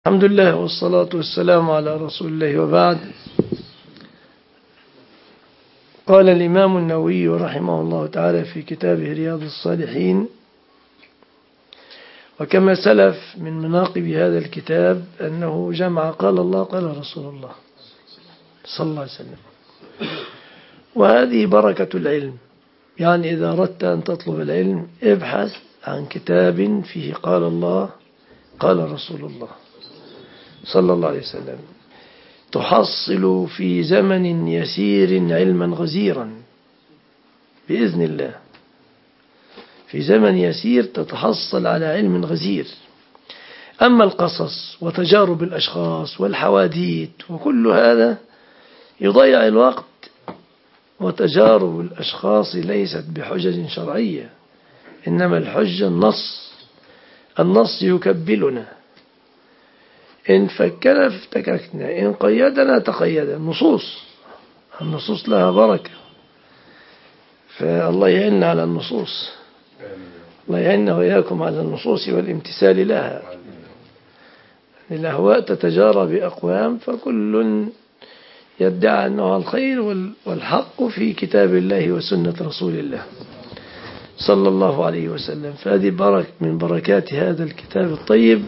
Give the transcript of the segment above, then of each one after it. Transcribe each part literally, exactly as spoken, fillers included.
الحمد لله والصلاة والسلام على رسول الله وبعد. قال الإمام النووي رحمه الله تعالى في كتابه رياض الصالحين: وكما سلف من مناقب هذا الكتاب أنه جمع قال الله قال رسول الله صلى الله عليه وسلم، وهذه بركة العلم. يعني إذا أردت أن تطلب العلم ابحث عن كتاب فيه قال الله قال رسول الله صلى الله عليه وسلم، تحصل في زمن يسير علما غزيرا بإذن الله. في زمن يسير تتحصل على علم غزير. أما القصص وتجارب الأشخاص والحواديت وكل هذا يضيع الوقت، وتجارب الأشخاص ليست بحجج شرعية، إنما الحجة النص. النص يكبلنا، إن فكنا افتككنا، إن قيدنا تقيدنا. النصوص النصوص لها بركة، فالله يعيننا على النصوص، الله يعيننا وإياكم على النصوص والامتثال لها. الأهواء تتجارى بأقوام، فكل يدعي أنه الخير والحق في كتاب الله وسنة رسول الله صلى الله عليه وسلم. فهذه بركة من بركات هذا الكتاب الطيب.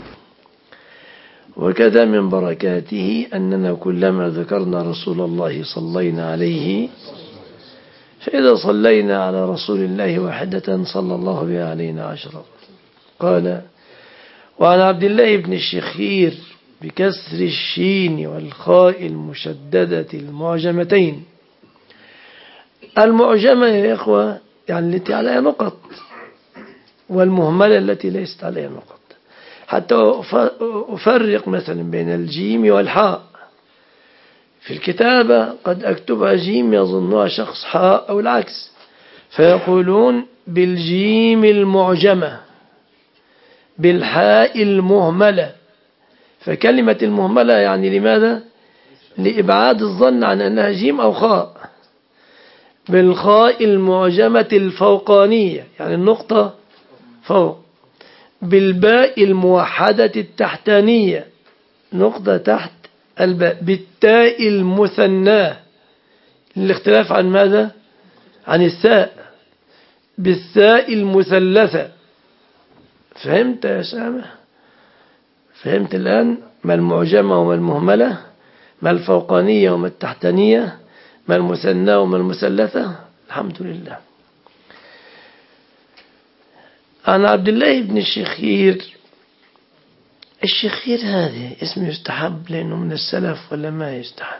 وكذا من بركاته أننا كلما ذكرنا رسول الله صلينا عليه، فإذا صلينا على رسول الله واحدة صلى الله بها علينا عشرة. قال: وعن عبد الله بن الشخير بكسر الشين والخاء المشددة المعجمتين. المعجمة يا إخوة يعني التي عليها نقط، والمهملة التي ليست عليها نقط، حتى أفرق مثلا بين الجيم والحاء. في الكتابة قد أكتبها جيم يظنها شخص حاء أو العكس، فيقولون بالجيم المعجمة بالحاء المهملة. فكلمة المهملة يعني لماذا؟ لإبعاد الظن عن أنها جيم أو خاء. بالخاء المعجمة الفوقانية يعني النقطة فوق. بالباء الموحدة التحتانية نقطة تحت الباء. بالتاء المثناه الاختلاف عن ماذا؟ عن الثاء. بالثاء المثلثة. فهمت يا سامح؟ فهمت الآن ما المعجمة وما المهملة، ما الفوقانية وما التحتانية، ما المثناه وما المثلثة؟ الحمد لله. عن عبد الله بن الشخير. الشخير هذا اسم يستحب لأنه من السلف ولا ما يستحب؟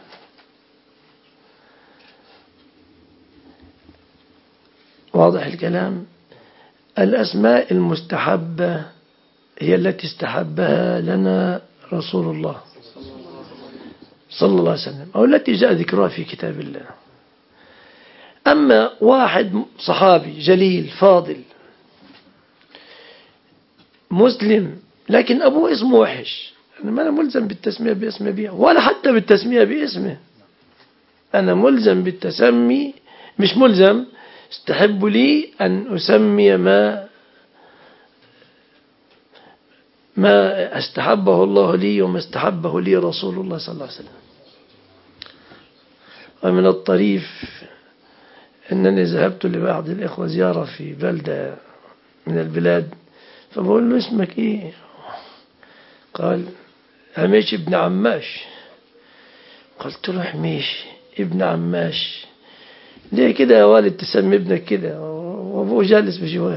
واضح الكلام؟ الأسماء المستحبة هي التي استحبها لنا رسول الله صلى الله عليه وسلم، أو التي جاء ذكرها في كتاب الله. أما واحد صحابي جليل فاضل مسلم لكن أبوه اسمه وحش، أنا ما أنا ملزم بالتسمية باسم أبيه ولا حتى بالتسمية باسمه. أنا ملزم بالتسمي، مش ملزم، استحب لي أن أسمي ما ما استحبه الله لي وما استحبه لي رسول الله صلى الله عليه وسلم. ومن الطريف أنني ذهبت لبعض الإخوة زيارة في بلدة من البلاد، فبقول له اسمك ايه؟ قال حميش ابن عماش. قلت له حميش ابن عماش ليه كده يا والد تسمي ابنك كده وابوه جالس بجوار؟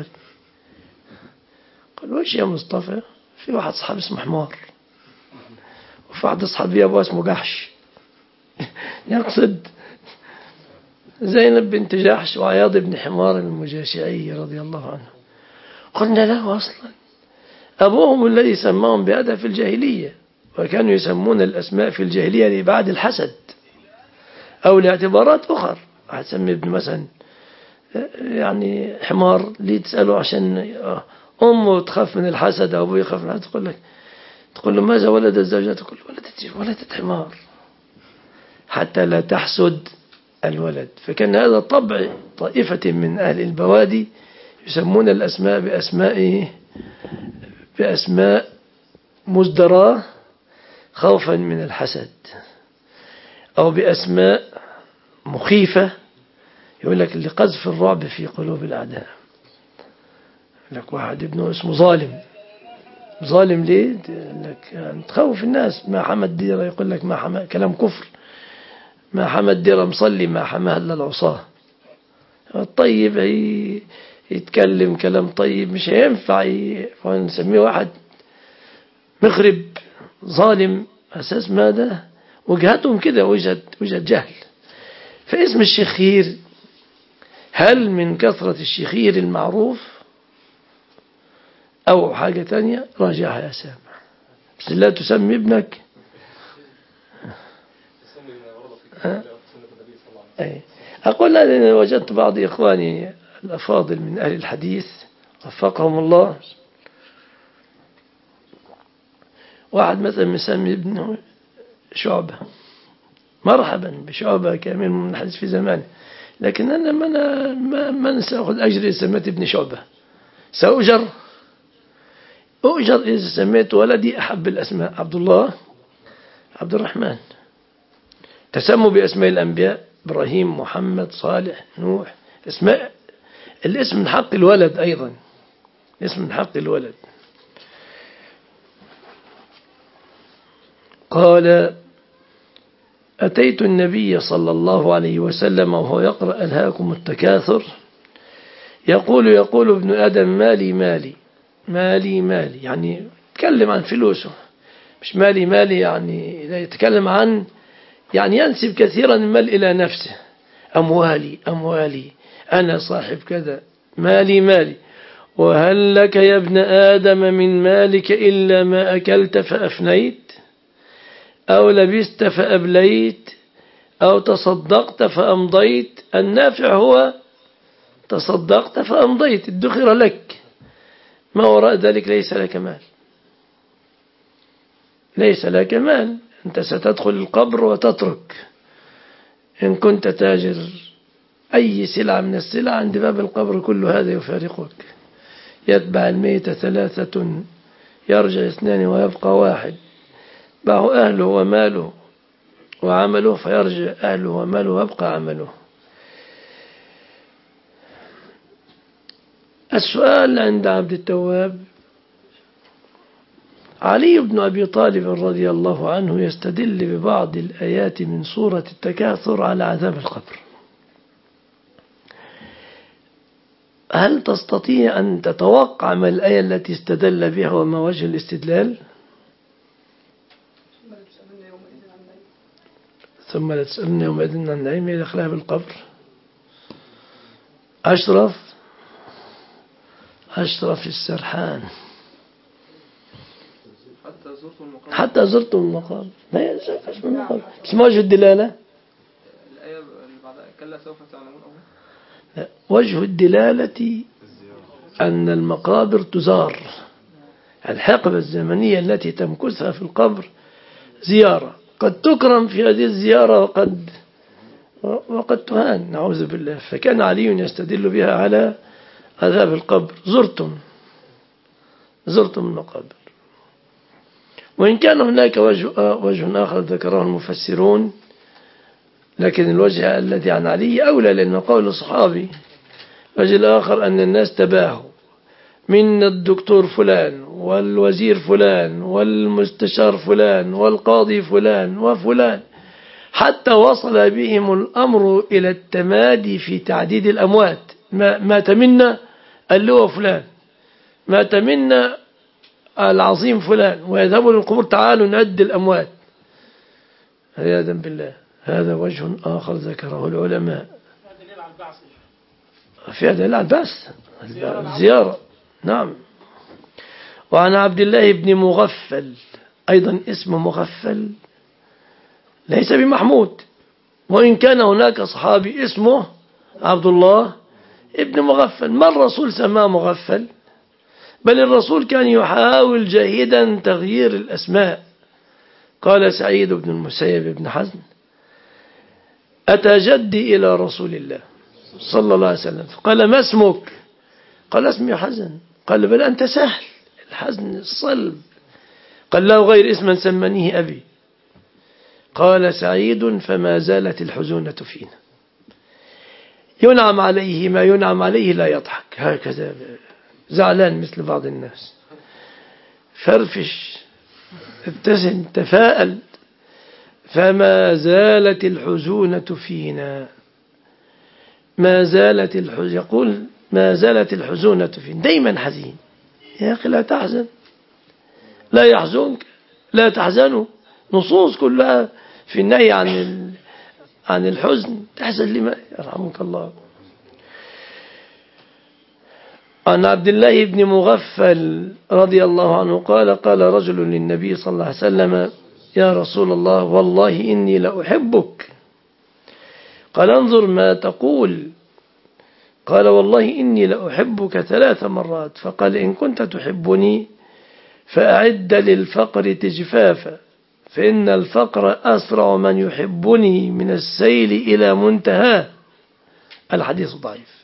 قال وش يا مصطفى؟ في واحد صحابي اسمه حمار، وفي واحد صحابي ابوه اسمه جحش. يقصد زينب بنت جحش وعياض بن حمار المجاشعي رضي الله عنه. قلنا له أصلا أبوهم الذي سماهم بهذا في الجاهلية، وكانوا يسمون الأسماء في الجاهلية لإبعاد الحسد أو لاعتبارات أخرى. هتسمي ابن مثلا يعني حمار ليه؟ تسأله عشان أمه تخاف من الحسد أو أبوه يخاف من الحسد. تقول لك تقول له ماذا ولد الزوجات؟ تقول ولدت ولدت حمار حتى لا تحسد الولد. فكان هذا طبع طائفة من أهل البوادي يسمون الأسماء بأسماء بأسماء مزدراة خوفا من الحسد، أو بأسماء مخيفة. يقول لك اللي قذف الرعب في قلوب الأعداء. يقول لك واحد ابنه اسمه ظالم. ظالم ليه؟ لك يعني تخوف الناس. ما حمد ديرة يقول لك ما حمد، كلام كفر. ما حمد ديرة مصلي ما حماه إلا العصاه. الطيب هي يتكلم كلام طيب مش هينفع نسميه واحد مخرب ظالم. أساس ماذا؟ وجهتهم كده وجهة وجهة جهل. فاسم الشخير هل من كثرة الشخير المعروف أو حاجة تانية؟ راجعها يا سامع. بس لا تسمي ابنك أه؟ أي. أقول هذا لأن وجدت بعض إخواني الأفاضل من أهل الحديث وفقهم الله، واحد مثلا مسمي ابنه شعبة. مرحبا بشعبة كامل من الحديث في زمانه، لكن أنا ما من سأخذ أجري سميت ابني شعبة. سأؤجر أؤجر إذا سميت ولدي أحب الأسماء عبد الله، عبد الرحمن. تسموا بأسماء الأنبياء إبراهيم، محمد، صالح، نوح. اسماء الاسم من حق الولد أيضا، اسم من حق الولد. قال أتيت النبي صلى الله عليه وسلم وهو يقرأ ألهاكم التكاثر يقول يقول ابن آدم مالي مالي مالي مالي، يعني يتكلم عن فلوسه. مش مالي مالي يعني لا يتكلم عن، يعني ينسب كثيرا المال إلى نفسه. أموالي أموالي أنا صاحب كذا، مالي مالي. وهل لك يا ابن آدم من مالك إلا ما أكلت فأفنيت، أو لبست فأبليت، أو تصدقت فأمضيت. النافع هو تصدقت فأمضيت، ادخر لك، ما وراء ذلك ليس لك مال، ليس لك مال. أنت ستدخل القبر وتترك. إن كنت تاجر أي سلعة من السلع عند باب القبر كل هذا يفارقك. يتبع الميت ثلاثة يرجع اثنان ويبقى واحد، باعه أهله وماله وعمله، فيرجع أهله وماله ويبقى عمله. السؤال عند عبد التواب: علي بن أبي طالب رضي الله عنه يستدل ببعض الآيات من سورة التكاثر على عذاب القبر. هل تستطيع أن تتوقع ما الآية التي استدل بها وما وجه الاستدلال؟ ثم لتسألن يومئذ عن النعيم إذا خلاه بالقبر. أشرف أشرف السرحان حتى زرتم المقابر. حتى زرتم المقابر ما يزافش من المقابر. بس ما وجه الدلالة؟ الآية اللي بعدها كلا سوف تعلمون. لا. وجه الدلالة أن المقابر تزار. الحقبة الزمنية التي تمكثها في القبر زيارة، قد تكرم في هذه الزيارة وقد وقد تهان نعوذ بالله. فكان علي يستدل بها على عذاب القبر. زرتم زرتم المقابر. وإن كان هناك وجه, وجه آخر ذكره المفسرون، لكن الوجه الذي عن علي أولى لأنه قول الصحابي. الوجه الآخر أن الناس تباهوا من الدكتور فلان والوزير فلان والمستشار فلان والقاضي فلان وفلان، حتى وصل بهم الأمر إلى التمادي في تعديد الأموات. مات منا اللواء فلان، مات منا العظيم فلان، ويذهبوا للقبور تعالوا نعد الأموات عياذا بالله. هذا وجه آخر ذكره العلماء في دليل على البعث، الزيارة. نعم. وعن عبد الله بن مغفل أيضا، اسم مغفل ليس بمحمود، وإن كان هناك صحابي اسمه عبد الله ابن مغفل. ما الرسول سماه مغفل؟ بل الرسول كان يحاول جاهدا تغيير الأسماء. قال سعيد بن المسيب بن حزن: أتى جدي إلى رسول الله صلى الله عليه وسلم قال: ما اسمك؟ قال: اسمي حزن. قال: بل أنت سهل، الحزن الصلب. قال له غير اسما سمنيه أبي. قال سعيد فما زالت الحزونة فينا. ينعم عليه ما ينعم عليه لا يضحك، هكذا زعلان مثل بعض الناس. فرفش، ابتسم، تفاءل. فما زالت الحزونة فينا، ما زالت الحزونة، يقول ما زالت الحزونة فينا، دايما حزين. يا أخي لا تحزن، لا يحزنك، لا تحزنوا. نصوص كلها في النهي عن عن الحزن. تحزن لما؟ يرحمك الله. عن عبد الله بن مغفل رضي الله عنه قال قال رجل للنبي صلى الله عليه وسلم يا رسول الله والله إني لأحبك. قال انظر ما تقول. قال والله إني لأحبك ثلاث مرات. فقال إن كنت تحبني فأعد للفقر تجفافا، فإن الفقر أسرع من يحبني من السيل إلى منتهاه. الحديث ضعيف.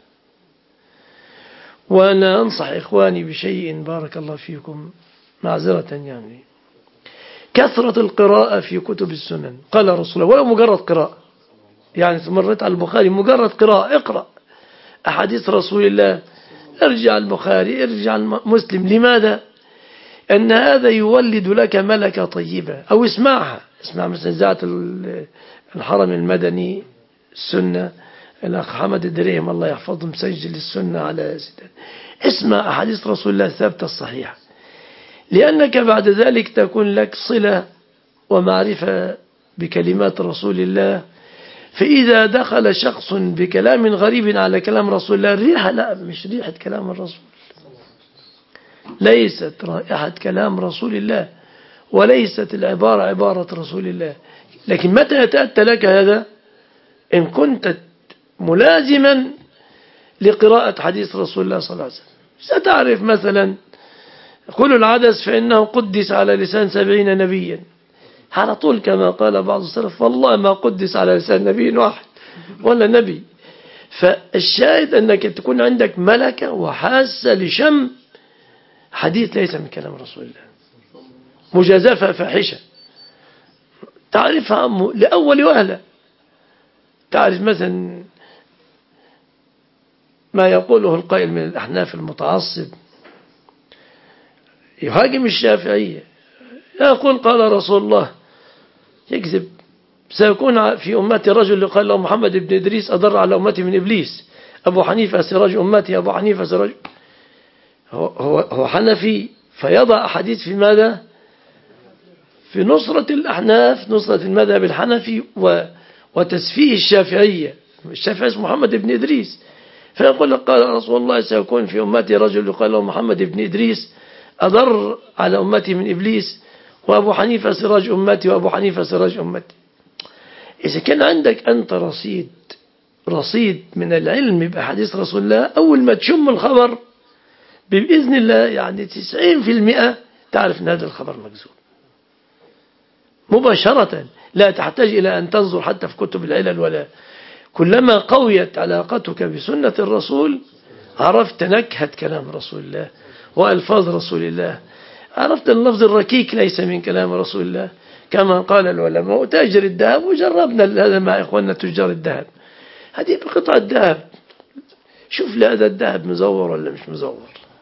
وأنا أنصح إخواني بشيء بارك الله فيكم معذرة، يعني كثرة القراءة في كتب السنن. قال رسول الله، ولا مجرد قراءة، يعني مرت على البخاري مجرد قراءة، اقرأ أحاديث رسول الله، ارجع البخاري، ارجع مسلم. لماذا؟ أن هذا يولد لك ملكة طيبة. أو اسمعها، اسمع مثل إذاعة الحرم المدني السنة، الأخ حمد الدريهم الله يحفظه مسجل السنة على سيدان. اسمع أحاديث رسول الله الثابتة الصحيحة، لأنك بعد ذلك تكون لك صلة ومعرفة بكلمات رسول الله. فإذا دخل شخص بكلام غريب على كلام رسول الله، الريحة لا مش ريحة كلام الرسول، ليست رائحة كلام رسول الله، وليست العبارة عبارة رسول الله. لكن متى يتأتى لك هذا؟ إن كنت ملازما لقراءة حديث رسول الله صلى الله عليه وسلم. ستعرف مثلا كل العدس فإنه قدس على لسان سبعين نبيا، على طول كما قال بعض السلف والله ما قدس على لسان نبي واحد ولا نبي. فالشاهد أنك تكون عندك ملكة وحاسة لشم حديث ليس من كلام رسول الله، مجازفة فاحشة تعرفها لأول وهلة. تعرف مثلا ما يقوله القائل من الأحناف المتعصب يهاجم الشافعية، يقول قال رسول الله، يكذب. سيكون في أمتي رجل قال له محمد بن إدريس أضر على أمتي من إبليس. أبو حنيفة سراج أمتي، أبو حنيفة سراج. هو, هو, هو حنفي، فيضع أحاديث في ماذا؟ في نصرة الأحناف، نصرة المذهب الحنفي وتسفيه الشافعية. الشافعي اسمه محمد بن إدريس، فيقول قال رسول الله سيكون في أمتي رجل يقال له محمد بن إدريس أضر على أمتي من إبليس، وأبو حنيفة سراج أمتي، وأبو حنيفة سراج أمتي. إذا كان عندك أنت رصيد رصيد من العلم بأحاديث رسول الله، أول ما تشم الخبر بإذن الله يعني تسعين في المئة تعرف أن هذا الخبر مكذوب مباشرة، لا تحتاج إلى أن تنظر حتى في كتب العلل. ولا كلما قويت علاقتك بسنة الرسول عرفت نكهة كلام رسول الله وألفاظ رسول الله، عرفت اللفظ الركيك ليس من كلام رسول الله، كما قال العلماء تاجر الذهب. وجربنا هذا مع إخواننا تجار الذهب، هذه بقطعة الذهب، شوف لي هذا الذهب مزور ولا مش مزور.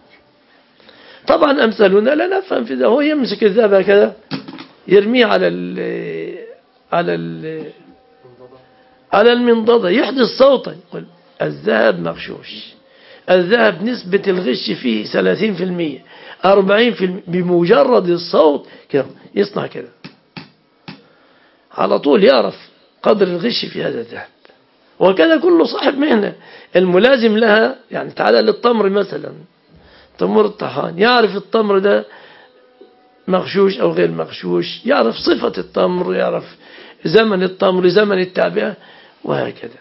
طبعا أمثالنا لا نفهم في ذا، هو يمسك الذهب هكذا يرميه على ال على ال على المنضدة يحدث صوتا، يقول الذهب مغشوش، الذهب نسبة الغش فيه ثلاثين في المئة أربعين في المئة، بمجرد الصوت كده يصنع كده على طول يعرف قدر الغش في هذا الذهب. وكذا كل صاحب مهنة الملازم لها، يعني تعالى للتمر مثلا، تمر الطحان، يعرف التمر ده مغشوش أو غير مغشوش، يعرف صفة التمر، يعرف زمن التمر، زمن التعبئة، وهكذا.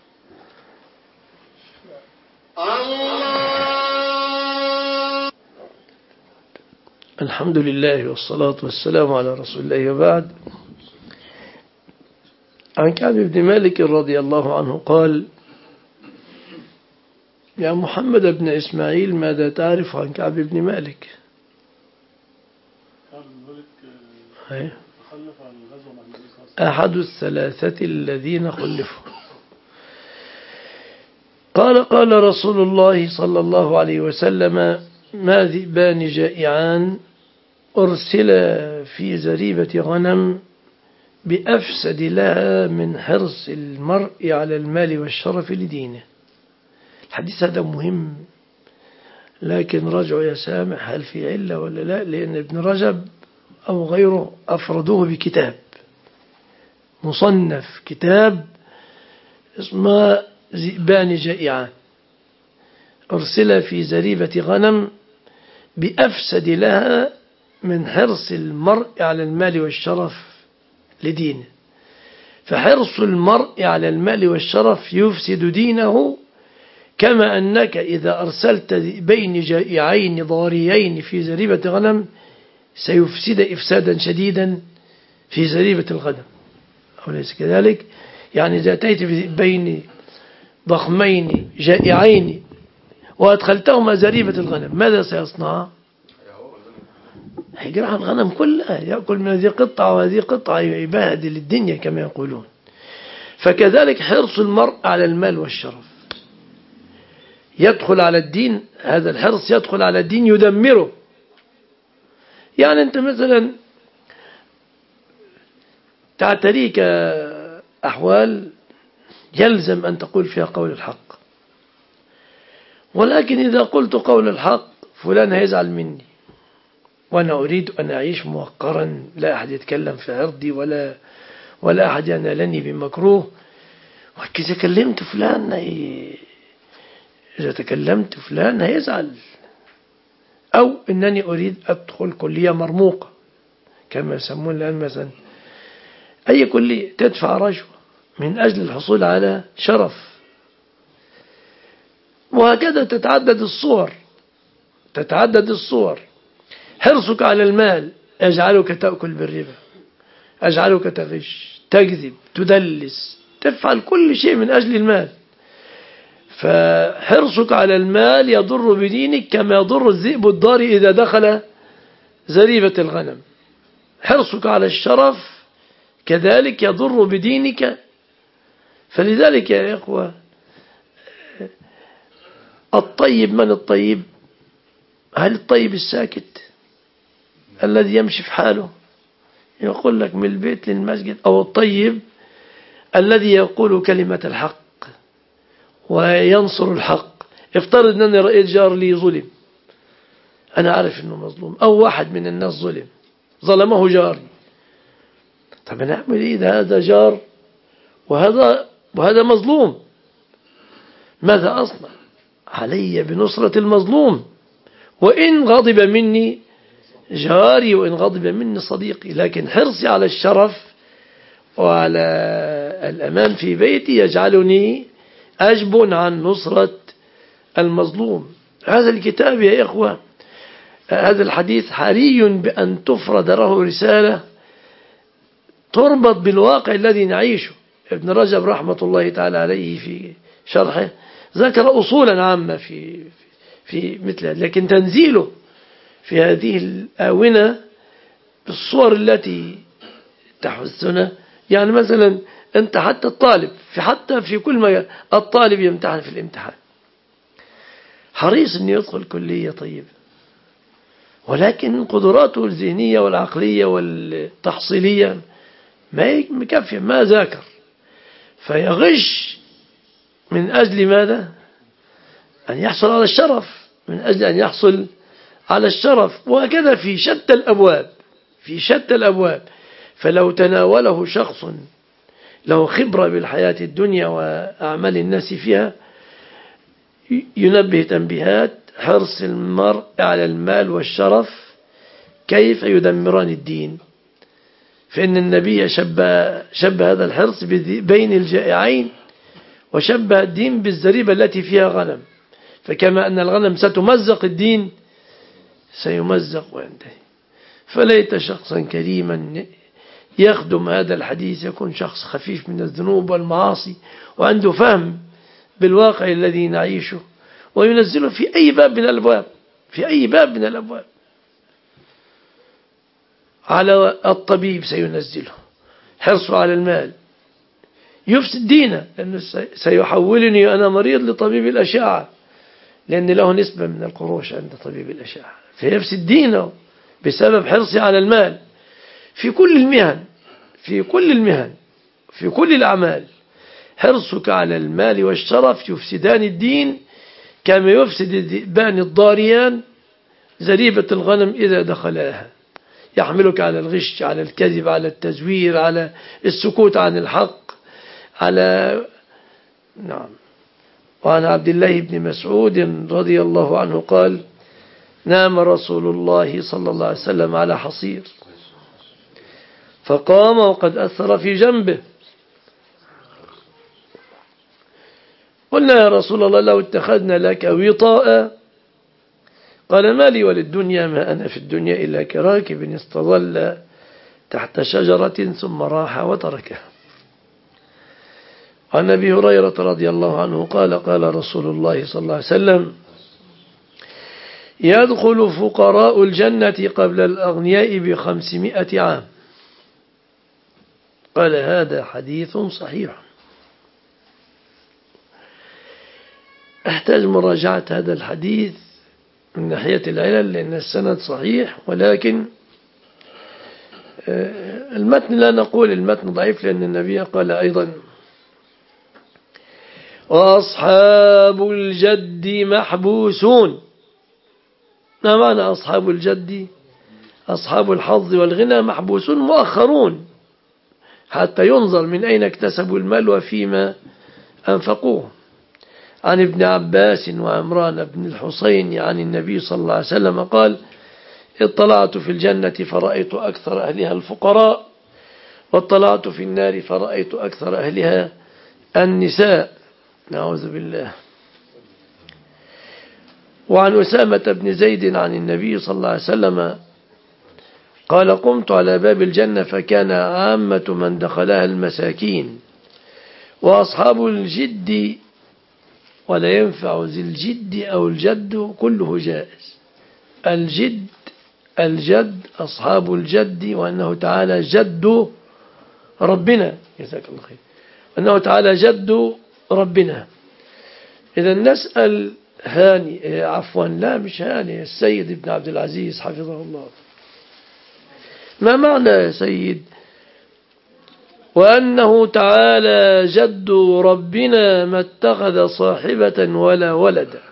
الحمد لله والصلاة والسلام على رسول الله، وبعد. عن كعب بن مالك رضي الله عنه قال: يا محمد بن إسماعيل ماذا تعرف عن كعب بن مالك؟ أيه. أحد الثلاثة الذين خلفوا. قال قال رسول الله صلى الله عليه وسلم: ما ذئبان جائعان أرسل في زريبة غنم بأفسد لها من حرص المرء على المال والشرف لدينه. الحديث هذا مهم، لكن رجعوا يا سامح هل في علة ولا لا؟ لأن ابن رجب أو غيره أفردوه بكتاب مصنف، كتاب اسمه ذئبان جائعان أرسل في زريبة غنم بأفسد لها من حرص المرء على المال والشرف لدينه. فحرص المرء على المال والشرف يفسد دينه، كما أنك إذا أرسلت ذئبين جائعين ضاريين في زريبة غنم سيفسد إفسادا شديدا في زريبة الغنم، أوليس كذلك؟ يعني إذا أتيت بذئبين ضخمين جائعين وأدخلتهما زريبة الغنم ماذا سيصنع؟ هيجرح الغنم كلها، يأكل من هذه قطعة وهذه قطعة، يبهدل الدنيا كما يقولون. فكذلك حرص المرء على المال والشرف يدخل على الدين، هذا الحرص يدخل على الدين يدمره. يعني أنت مثلا تعتريك أحوال يلزم أن تقول فيها قول الحق، ولكن إذا قلت قول الحق فلان هيزعل مني، وأنا أريد أن أعيش موقرا، لا أحد يتكلم في عرضي ولا ولا أحد ينالني بمكروه. وإذا كلمت فلان إذا تكلمت فلان هيزعل، أو أنني أريد أدخل كلية مرموقة كما يسمون الآن مثلا، أي كلية تدفع رشوة من أجل الحصول على شرف، وهكذا تتعدد الصور تتعدد الصور. حرصك على المال يجعلك تأكل بالربا، يجعلك تغش، تكذب، تدلس، تفعل كل شيء من أجل المال. فحرصك على المال يضر بدينك كما يضر الذئب الضاري إذا دخل زريبة الغنم. حرصك على الشرف كذلك يضر بدينك. فلذلك يا إخوة الطيب من الطيب؟ هل الطيب الساكت الذي يمشي في حاله يقول لك من البيت للمسجد، أو الطيب الذي يقول كلمة الحق وينصر الحق؟ افترض أنني رأيت جار لي ظلم، أنا عارف أنه مظلوم، أو واحد من الناس ظلم ظلمه جاري، طب أنا أعمل إيه؟ هذا جار وهذا وهذا مظلوم، ماذا أصنع؟ علي بنصرة المظلوم، وإن غضب مني جاري وإن غضب مني صديقي. لكن حرصي على الشرف وعلى الأمان في بيتي يجعلني أجبن عن نصرة المظلوم. هذا الكتاب يا إخوة، هذا الحديث حري بأن تفرد له رسالة تربط بالواقع الذي نعيشه. ابن رجب رحمة الله تعالى عليه في شرحه ذكر أصولا عامة في في مثل، لكن تنزيله في هذه الآونة بالصور التي تحثنا. يعني مثلا أنت حتى الطالب في حتى في كل مجال، الطالب يمتحن في الامتحان حريص أن يدخل كلية طيبة، ولكن قدراته الذهنية والعقلية والتحصيلية ما مكفية، ما ذاكر، فيغش من أجل ماذا؟ أن يحصل على الشرف، من أجل أن يحصل على الشرف. وهكذا في شتى الأبواب في شتى الأبواب. فلو تناوله شخص له خبرة بالحياة الدنيا وأعمال الناس فيها ينبه تنبيهات حرص المرء على المال والشرف كيف يدمران الدين. فإن النبي شبه, شبه هذا الحرص بين الجائعين، وشبه الدين بالزريبة التي فيها غنم. فكما أن الغنم ستمزق الدين سيمزق وينتهي. فليت شخصا كريما يخدم هذا الحديث يكون شخص خفيف من الذنوب والمعاصي وعنده فهم بالواقع الذي نعيشه، وينزله في أي باب من الأبواب في أي باب من الأبواب. على الطبيب سينزله، حرصه على المال يفسد دينه، لأنه سيحولني أنا مريض لطبيب الأشعة، لأن له نسبة من القروش عند طبيب الأشعة، فيفسد دينه بسبب حرصه على المال. في كل المهن في كل المهن في كل الأعمال حرصك على المال والشرف يفسدان الدين، كما يفسد الذئبان الضاريان زريبة الغنم إذا دخلاها، يحملك على الغش، على الكذب، على التزوير، على السكوت عن الحق، على نعم. وعن عبد الله بن مسعود رضي الله عنه قال: نام رسول الله صلى الله عليه وسلم على حصير، فقام وقد أثر في جنبه، قلنا يا رسول الله لو اتخذنا لك وطاء، قال: ما لي وللدنيا، ما أنا في الدنيا إلا كراكب استظل تحت شجرة ثم راح وتركها. عن أبي هريرة رضي الله عنه قال: قال رسول الله صلى الله عليه وسلم: يدخل فقراء الجنة قبل الأغنياء بخمسمائة عام. قال: هذا حديث صحيح. أحتاج مراجعة هذا الحديث من ناحية العلل، لأن السند صحيح، ولكن المتن لا نقول المتن ضعيف، لأن النبي قال أيضا: وأصحاب الجد محبوسون. ما معنى أصحاب الجد؟ أصحاب الحظ والغنى محبوسون مؤخرون حتى ينظر من أين اكتسبوا المال وفيما أنفقوه. عن ابن عباس وعمران بن الحصين عن النبي صلى الله عليه وسلم قال: اطلعت في الجنة فرأيت أكثر أهلها الفقراء، واطلعت في النار فرأيت أكثر أهلها النساء. نعوذ بالله. وعن أسامة بن زيد عن النبي صلى الله عليه وسلم قال: قمت على باب الجنة فكان عامة من دخلها المساكين، وأصحاب الجد، ولا ينفع ذي الجد أو الجد كله جائز. الجد الجد أصحاب الجد، وأنه تعالى جد ربنا، جزاك الله خير، وأنه تعالى جد ربنا. إذا نسأل هاني عفوا لا مش هاني السيد ابن عبد العزيز حفظه الله، ما معنى يا سيد وأنه تعالى جد ربنا ما اتخذ صاحبة ولا ولدا؟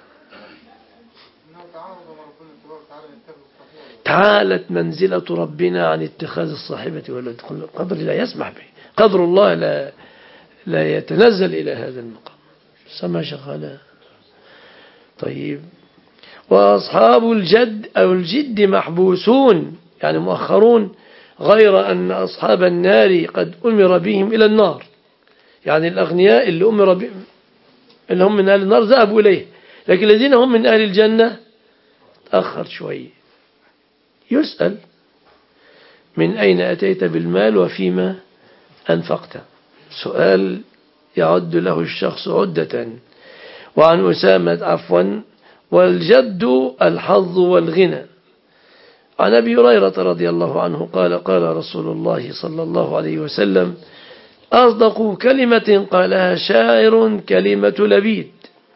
تعالت منزلة ربنا عن اتخاذ الصاحبة والولد، قدر لا يسمح به، قدر الله لا لا يتنزل إلى هذا المقام. سمع شغالة. طيب، وأصحاب الجد أو الجد محبوسون يعني مؤخرون، غير أن أصحاب النار قد أمر بهم إلى النار، يعني الأغنياء اللي أمر بهم اللي هم من أهل النار ذهبوا إليه، لكن الذين هم من أهل الجنة تأخر شوي. يسأل: من أين أتيت بالمال وفيما أنفقت؟ سؤال يعد له الشخص عدة. وعن أسامة عفوا والجد الحظ والغنى. عن أبي هريرة رضي الله عنه قال: قال رسول الله صلى الله عليه وسلم: أصدق كلمة قالها شاعر كلمة لبيد: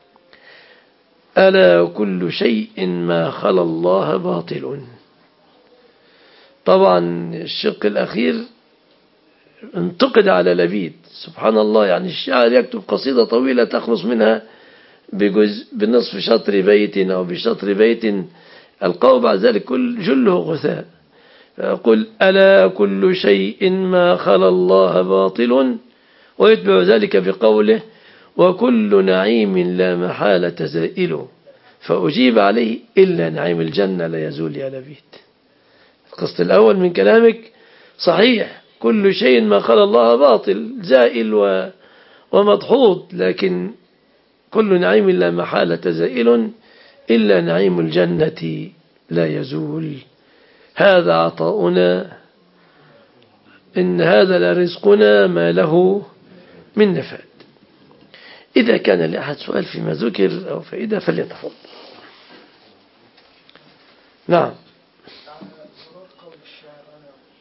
ألا كل شيء ما خلا الله باطل. طبعا الشق الأخير انتقد على لبيد، سبحان الله، يعني الشاعر يكتب قصيدة طويلة تخلص منها بجزء بنصف شطر بيت أو بشطر بيت، القول بعد ذلك كل جله غثاء. يقول: ألا كل شيء ما خلا الله باطل، ويتبع ذلك بقوله: وكل نعيم لا محالة زائل. فأجيب عليه: إلا نعيم الجنة لا يزول يا لبيد. القسط الأول من كلامك صحيح، كل شيء ما خلا الله باطل زائل ومضحوط، لكن كل نعيم لا محالة زائل إلا نعيم الجنة لا يزول. هذا عطاؤنا، إن هذا لرزقنا ما له من نفاد. إذا كان لأحد سؤال فيما ذكر أو فائدة فليتفضل. نعم.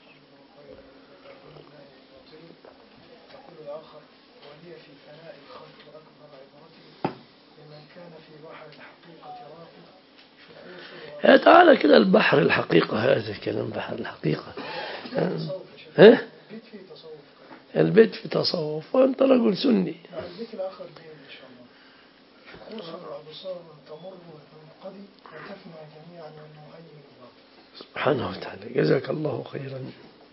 بحر الحقيقة راقد. يا تعالى كده البحر الحقيقة، هذا كلام بحر الحقيقة. تصوف يا شيخ. ها؟ البيت فيه تصوف. البيت في تصوف وأنت رجل سني. لا، البيت الآخر دين إن شاء الله. شكوس الأبصار تمر وتنقضي وتفنى جميعا والمهيمن الباطل. سبحانه وتعالى، جزاك الله خيرا.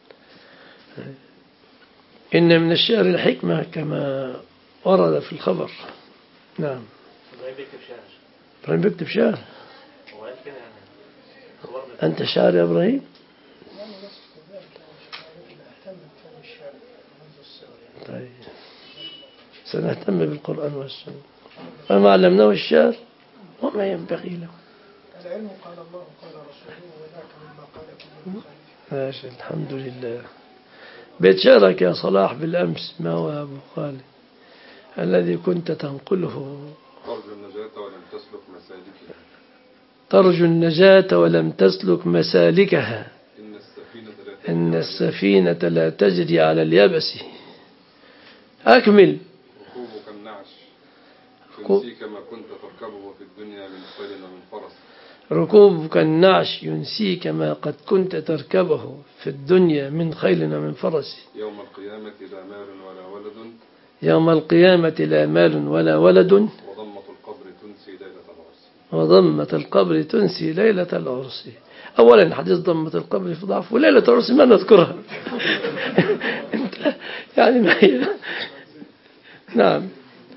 إن من الشعر الحكمة كما ورد في الخبر. نعم. إبراهيم بيكتب شعر. إبراهيم بيكتب شعر. هو قال كده يعني. أنت شاعر يا إبراهيم؟ يعني لست كذلك يا شيخ، ولكن أهتم بفن الشعر منذ الصغر. طيب سنهتم بالقرآن والسنة وما علمناه الشعر وما ينبغي له. العلم قال الله قال رسوله وذاك مما قال كل مخالف. ماشي الحمد لله. بيت شعرك يا صلاح بالأمس ما هو أبو خالد الذي كنت تنقله؟ ترجو النجاة ولم تسلك مسالكها. ترجو النجاة ولم تسلك مسالكها. إن السفينة لا تجري إن على السفينة لا تجري على اليبس. أكمل. ركوبك النعش ركوب- ينسيك ما كنت تركبه في الدنيا من خيل ومن فرس. ركوبك النعش ينسيك ما قد كنت تركبه في الدنيا من خيل ومن فرس. يوم القيامة لا مال ولا ولد يوم القيامة لا مال ولا ولد وضمة القبر تنسي ليلة العرس. وضمة القبر تنسي ليلة العرس. أولا حديث ضمة القبر في ضعف، وليلة العرس ما نذكرها. انت يعني ما هي. نعم.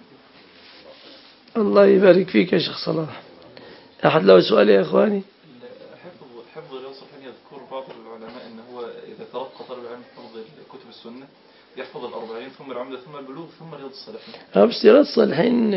الله يبارك فيك يا شيخ صلاح. أحد له سؤال يا إخواني؟ حفظ حفظ رياض الصالحين يذكر بعض العلماء ان هو اذا ترقى طالب العلم حفظ كتب السنه يحفظ الأربعين ثم العمدة ثم البلوغ ثم رياض الصالحين. بس رياض الصالحين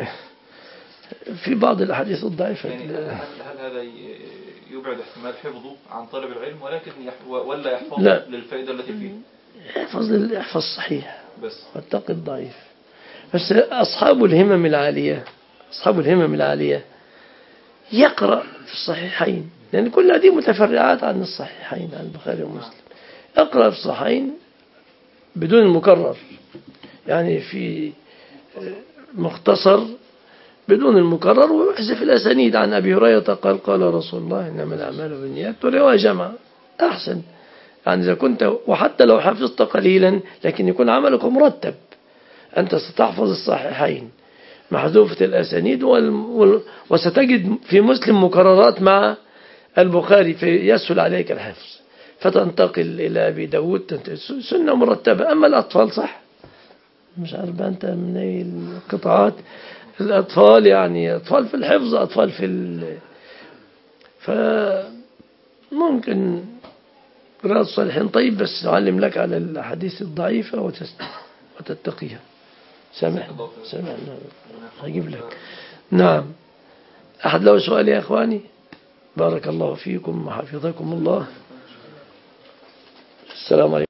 في بعض الأحاديث الضعيفة. يعني هل, هل هذا يبعد احتمال حفظه عن طالب العلم ولكن يح ولا يحفظ لا. للفائدة التي فيه؟ احفظ احفظ صحيح بس واتقي الضعيف. بس أصحاب الهمم العالية أصحاب الهمم العالية يقرأ في الصحيحين، لأن كل هذه متفرعات عن الصحيحين عن البخاري ومسلم. اقرأ في الصحيحين بدون المكرر، يعني في مختصر بدون المكرر، ويحذف الأسانيد عن أبي هريرة قال قال رسول الله إنما الأعمال بالنيات، ورواية جمع أحسن. يعني إذا كنت وحتى لو حفظت قليلا لكن يكون عملك مرتب، أنت ستحفظ الصحيحين محذوفة الأسانيد وال... وال... وستجد في مسلم مكررات مع البخاري فيسهل عليك الحفظ، فتنتقل إلى أبي داود سنة مرتبة. أما الأطفال صح مش عارف أنت من أي القطاعات، الأطفال يعني أطفال في الحفظ أطفال في ال... فممكن رياض الصالحين طيب، بس نعلم لك على الأحاديث الضعيفة وتست... وتتقيها. سامح سامح هجيب لك. نعم. أحد له سؤال يا إخواني؟ بارك الله فيكم وحفظكم الله. السلام عليكم.